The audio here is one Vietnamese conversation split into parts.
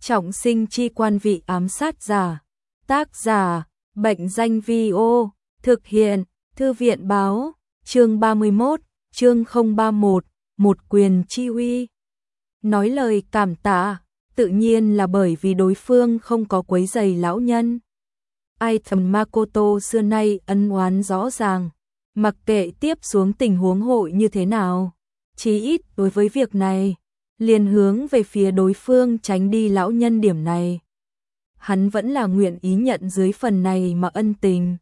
Trọng sinh chi quan vị ám sát giả. Tác giả, Bệnh danh Vi-ô, thực hiện, Thư viện báo, chương 31, chương 031, một quyền chi uy. Nói lời cảm tạ, tự nhiên là bởi vì đối phương không có quấy rầy lão nhân. Ai thầm Makoto xưa nay ân oán rõ ràng, mặc kệ tiếp xuống tình huống hội như thế nào, chí ít đối với việc này, liền hướng về phía đối phương tránh đi lão nhân điểm này. Hắn vẫn là nguyện ý nhận dưới phần này mà ân tình.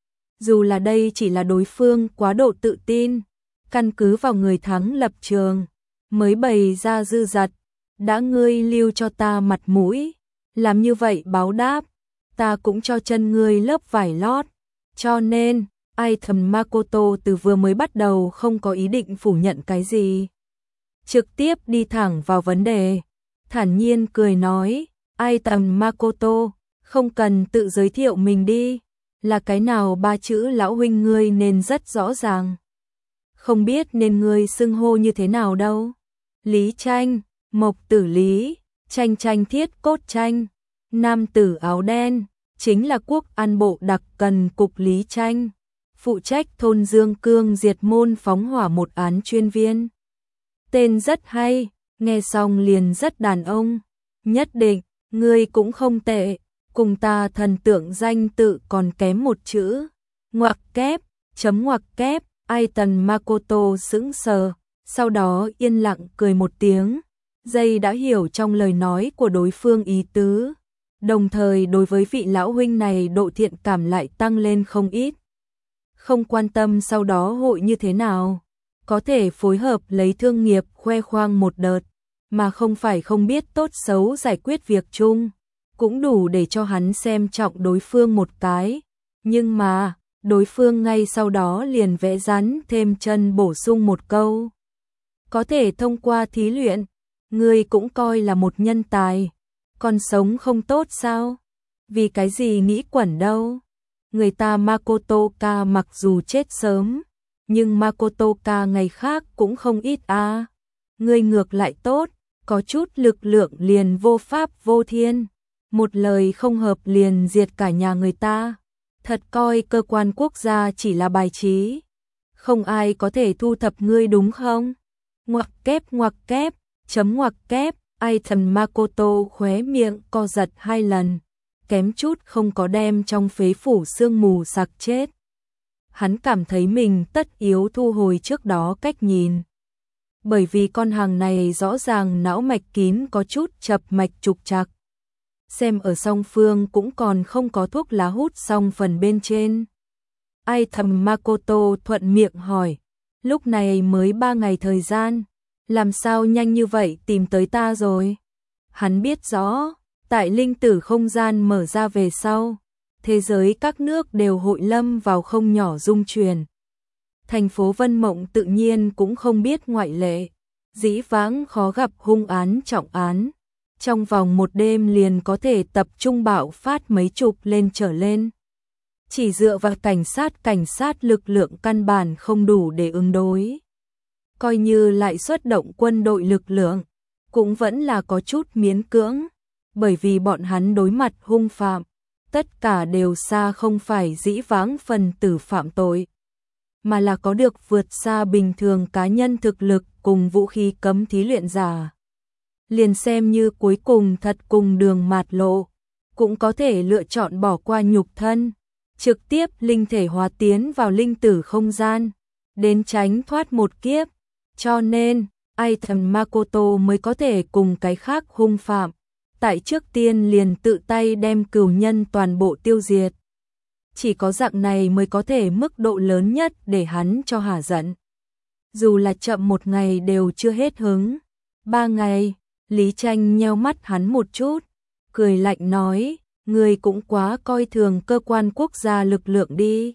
Dù là đây chỉ là đối phương quá độ tự tin, căn cứ vào người thắng lập trường, mới bày ra dư dật, đã ngươi lưu cho ta mặt mũi, làm như vậy báo đáp, ta cũng cho chân ngươi lớp vải lót, cho nên, ai thầm Makoto từ vừa mới bắt đầu không có ý định phủ nhận cái gì. Trực tiếp đi thẳng vào vấn đề, thản nhiên cười nói, ai thầm Makoto, không cần tự giới thiệu mình đi, là cái nào ba chữ lão huynh ngươi nên rất rõ ràng. Không biết nên ngươi xưng hô như thế nào đâu. Lý Tranh, Mộc Tử Lý, Tranh Tranh Thiết Cốt Tranh, nam tử áo đen, chính là quốc an bộ đặc cần cục Lý Tranh, phụ trách thôn Dương Cương diệt môn phóng hỏa một án chuyên viên. Tên rất hay, nghe xong liền rất đàn ông, nhất định, ngươi cũng không tệ, cùng ta thần tượng danh tự còn kém một chữ, ngoặc kép, chấm ngoặc kép, ai tần Makoto sững sờ, sau đó yên lặng cười một tiếng, giây đã hiểu trong lời nói của đối phương ý tứ, đồng thời đối với vị lão huynh này độ thiện cảm lại tăng lên không ít. Không quan tâm sau đó hội như thế nào, có thể phối hợp lấy thương nghiệp khoe khoang một đợt, mà không phải không biết tốt xấu giải quyết việc chung, cũng đủ để cho hắn xem trọng đối phương một cái. Nhưng mà, đối phương ngay sau đó liền vẽ rắn thêm chân bổ sung một câu. Có thể thông qua thí luyện, ngươi cũng coi là một nhân tài, còn sống không tốt sao? Vì cái gì nghĩ quẩn đâu? Người ta Makoto-ka mặc dù chết sớm, nhưng Makoto-ka ngày khác cũng không ít a. Ngươi ngược lại tốt, có chút lực lượng liền vô pháp vô thiên, một lời không hợp liền diệt cả nhà người ta. Thật coi cơ quan quốc gia chỉ là bài trí, không ai có thể thu thập ngươi đúng không? Ngoặc kép, chấm ngoặc kép, ai thần Makoto khóe miệng co giật 2 lần, kém chút không có đem trong phế phủ sương mù sặc chết. Hắn cảm thấy mình tất yếu thu hồi trước đó cách nhìn. Bởi vì con hàng này rõ ràng não mạch kín có chút chập mạch trục trặc. Xem ở song phương cũng còn không có thuốc lá hút xong phần bên trên. Ai thầm Makoto thuận miệng hỏi, lúc này mới 3 ngày thời gian, làm sao nhanh như vậy tìm tới ta rồi? Hắn biết rõ, tại linh tử không gian mở ra về sau, thế giới các nước đều hội lâm vào không nhỏ dung chuyển. Thành phố Vân Mộng tự nhiên cũng không biết ngoại lệ, dĩ vãng khó gặp hung án trọng án. Trong vòng một đêm liền có thể tập trung bạo phát mấy chục lên trở lên. Chỉ dựa vào cảnh sát lực lượng căn bản không đủ để ứng đối. Coi như lại xuất động quân đội lực lượng, cũng vẫn là có chút miễn cưỡng, bởi vì bọn hắn đối mặt hung phạm, tất cả đều xa không phải dĩ vãng phần tử phạm tội, mà là có được vượt xa bình thường cá nhân thực lực cùng vũ khí cấm thí luyện giả. Liền xem như cuối cùng thật cùng đường mạt lộ, cũng có thể lựa chọn bỏ qua nhục thân, trực tiếp linh thể hóa tiến vào linh tử không gian, đến tránh thoát một kiếp. Cho nên, ai thầm Makoto mới có thể cùng cái khác hung phạm, tại trước tiên liền tự tay đem cừu nhân toàn bộ tiêu diệt. Chỉ có dạng này mới có thể mức độ lớn nhất để hắn cho hả giận. Dù là chậm 1 ngày đều chưa hết hứng. 3 ngày, Lý Tranh nheo mắt hắn một chút, cười lạnh nói, ngươi cũng quá coi thường cơ quan quốc gia lực lượng đi.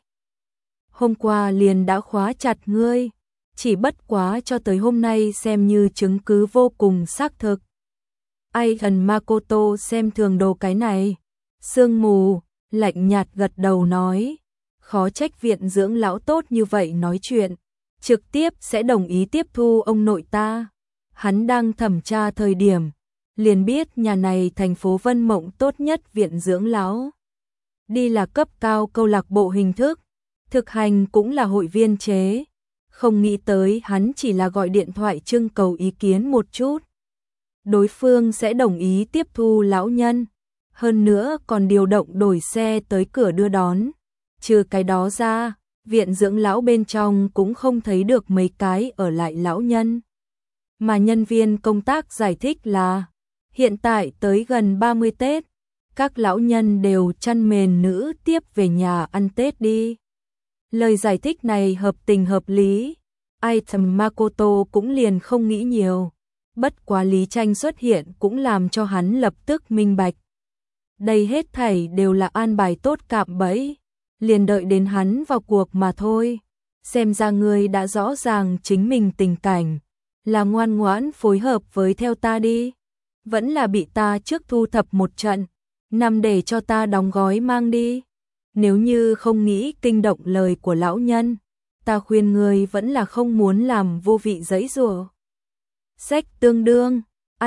Hôm qua liền đã khóa chặt ngươi, chỉ bất quá cho tới hôm nay xem như chứng cứ vô cùng xác thực. Ai thần Makoto xem thường đồ cái này, sương mù, lạnh nhạt gật đầu nói, khó trách viện dưỡng lão tốt như vậy nói chuyện, trực tiếp sẽ đồng ý tiếp thu ông nội ta. Hắn đang thẩm tra thời điểm, liền biết nhà này thành phố Vân Mộng tốt nhất viện dưỡng lão. Đi là cấp cao câu lạc bộ hình thức, thực hành cũng là hội viên chế. Không nghĩ tới hắn chỉ là gọi điện thoại trưng cầu ý kiến một chút. Đối phương sẽ đồng ý tiếp thu lão nhân. Hơn nữa còn điều động đổi xe tới cửa đưa đón. Trừ cái đó ra, viện dưỡng lão bên trong cũng không thấy được mấy cái ở lại lão nhân. Mà nhân viên công tác giải thích là hiện tại tới gần 30 Tết, các lão nhân đều chăn mền nữ tiếp về nhà ăn Tết đi. Lời giải thích này hợp tình hợp lý, Item Makoto cũng liền không nghĩ nhiều. Bất quá Lý Tranh xuất hiện cũng làm cho hắn lập tức minh bạch. Đây hết thảy đều là an bài tốt cạm bẫy, liền đợi đến hắn vào cuộc mà thôi. Xem ra ngươi đã rõ ràng chính mình tình cảnh, là ngoan ngoãn phối hợp với theo ta đi. Vẫn là bị ta trước thu thập một trận, nằm để cho ta đóng gói mang đi. Nếu như không nghĩ kinh động lời của lão nhân, ta khuyên ngươi vẫn là không muốn làm vô vị giãy giụa. Sách tương đương,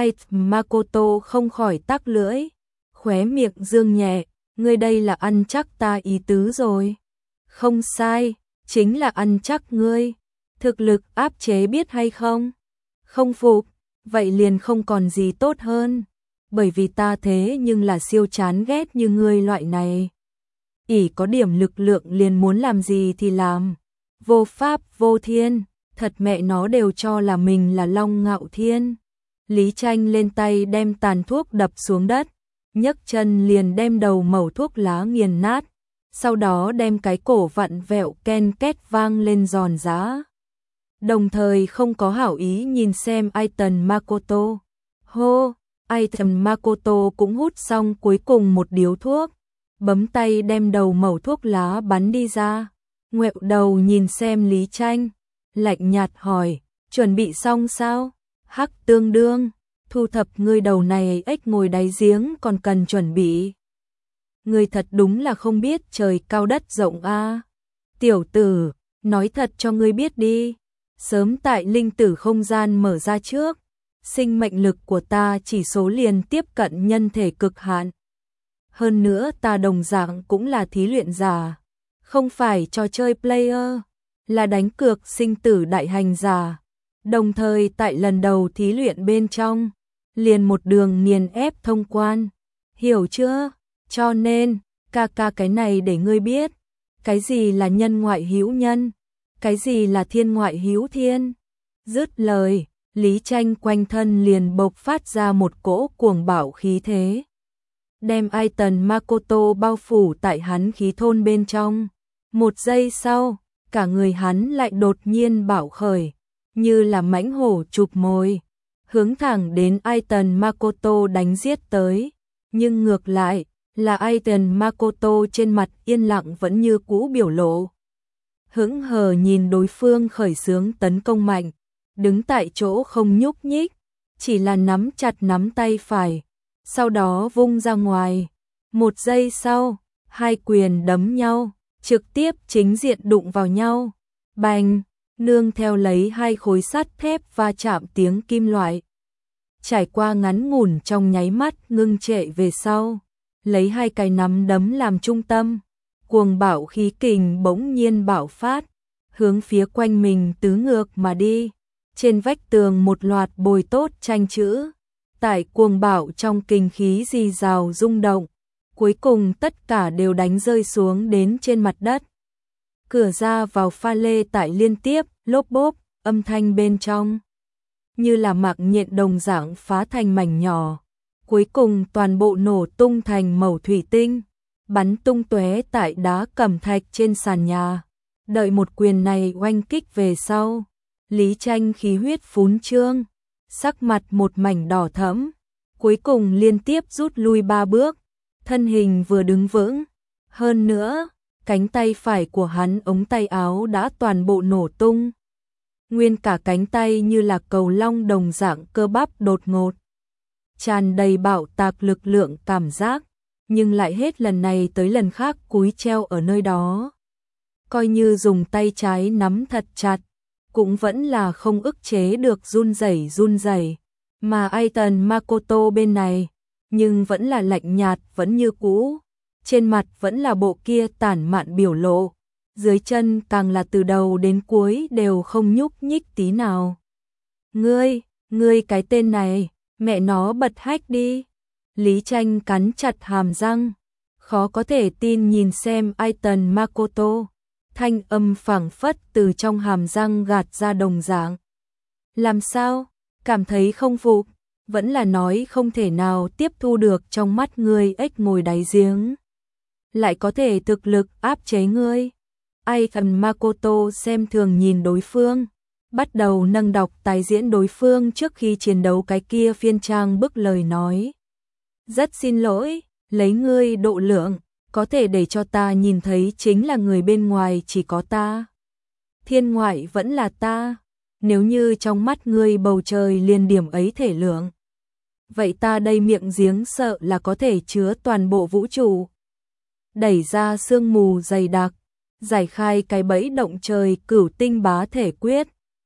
Makoto không khỏi tắc lưỡi, khóe miệng dương nhẹ, ngươi đây là ăn chắc ta ý tứ rồi. Không sai, chính là ăn chắc ngươi. Thực lực áp chế biết hay không? Không phục, vậy liền không còn gì tốt hơn. Bởi vì ta thế nhưng là siêu chán ghét như ngươi loại này. Ỷ có điểm lực lượng liền muốn làm gì thì làm. Vô pháp vô thiên, thật mẹ nó đều cho là mình là Long Ngạo Thiên. Lý Tranh lên tay đem tàn thuốc đập xuống đất, nhấc chân liền đem đầu mẩu thuốc lá nghiền nát, sau đó đem cái cổ vặn vẹo ken két vang lên giòn giã. Đồng thời không có hảo ý nhìn xem Item Makoto. Hô, Item Makoto cũng hút xong cuối cùng một điếu thuốc, bấm tay đem đầu mẩu thuốc lá bắn đi ra, ngoẹo đầu nhìn xem Lý Tranh, lạnh nhạt hỏi, chuẩn bị xong sao? Hắc tương đương, thu thập ngươi đầu này ếch ngồi đáy giếng còn cần chuẩn bị. Ngươi thật đúng là không biết trời cao đất rộng a. Tiểu tử, nói thật cho ngươi biết đi, sớm tại linh tử không gian mở ra trước, sinh mệnh lực của ta chỉ số liền tiếp cận nhân thể cực hạn. Hơn nữa ta đồng dạng cũng là thí luyện giả, không phải trò chơi player, là đánh cược sinh tử đại hành giả. Đồng thời tại lần đầu thí luyện bên trong, liền một đường nghiền ép thông quan. Hiểu chưa? Cho nên, ca cái này để ngươi biết, cái gì là nhân ngoại hữu nhân, cái gì là thiên ngoại hữu thiên. Dứt lời, Lý Tranh quanh thân liền bộc phát ra một cỗ cuồng bạo khí thế, đem Item Makoto bao phủ tại hắn khí thôn bên trong. Một giây sau, cả người hắn lại đột nhiên bạo khởi, như là mãnh hổ chụp mồi, hướng thẳng đến Item Makoto đánh giết tới. Nhưng ngược lại, là Item Makoto trên mặt yên lặng vẫn như cũ biểu lộ. Hững hờ nhìn đối phương khởi xướng tấn công mạnh, đứng tại chỗ không nhúc nhích, chỉ là nắm chặt nắm tay phải, sau đó vung ra ngoài. Một giây sau, hai quyền đấm nhau, trực tiếp chính diện đụng vào nhau. Bành, nương theo lấy hai khối sắt thép va chạm tiếng kim loại. Trải qua ngắn ngủn trong nháy mắt ngưng trệ về sau, lấy hai cái nắm đấm làm trung tâm, cuồng bạo khí kình bỗng nhiên bạo phát, hướng phía quanh mình tứ ngược mà đi. Trên vách tường một loạt bồi tốt tranh chữ, tại cuồng bạo trong kinh khí rì rào rung động, cuối cùng tất cả đều đánh rơi xuống đến trên mặt đất. Cửa ra vào pha lê tại liên tiếp, lốp bốp, âm thanh bên trong, như là mạng nhện đồng dạng phá thành mảnh nhỏ, cuối cùng toàn bộ nổ tung thành mẩu thủy tinh, bắn tung tóe tại đá cẩm thạch trên sàn nhà. Đợi một quyền này oanh kích về sau, Lý Tranh khí huyết phún trương, sắc mặt một mảnh đỏ thẫm, cuối cùng liên tiếp rút lui 3 bước, thân hình vừa đứng vững. Hơn nữa, cánh tay phải của hắn ống tay áo đã toàn bộ nổ tung. Nguyên cả cánh tay như là cầu long đồng dạng cơ bắp đột ngột, tràn đầy bạo tạc lực lượng cảm giác, nhưng lại hết lần này tới lần khác cúi treo ở nơi đó. Coi như dùng tay trái nắm thật chặt, cũng vẫn là không ức chế được run rẩy, Mà Aiton Makoto bên này, nhưng vẫn là lạnh nhạt vẫn như cũ, trên mặt vẫn là bộ kia tản mạn biểu lộ, dưới chân càng là từ đầu đến cuối đều không nhúc nhích tí nào. Ngươi cái tên này, mẹ nó bật hách đi. Lý Tranh cắn chặt hàm răng, khó có thể tin nhìn xem Aiton Makoto, thanh âm phảng phất từ trong hàm răng gạt ra đồng dạng. Làm sao? Cảm thấy không phục, vẫn là nói không thể nào tiếp thu được trong mắt ngươi ếch ngồi đáy giếng. Lại có thể thực lực áp chế ngươi. Aiton Makoto xem thường nhìn đối phương, bắt đầu nâng đọc tái diễn đối phương trước khi chiến đấu cái kia phiên trang bức lời nói. Rất xin lỗi, lấy ngươi độ lượng, có thể để cho ta nhìn thấy chính là người bên ngoài chỉ có ta. Thiên ngoại vẫn là ta, nếu như trong mắt ngươi bầu trời liền điểm ấy thể lượng. Vậy ta đây miệng giếng sợ là có thể chứa toàn bộ vũ trụ. Đẩy ra sương mù dày đặc, giải khai cái bẫy động trời cửu tinh bá thể quyết.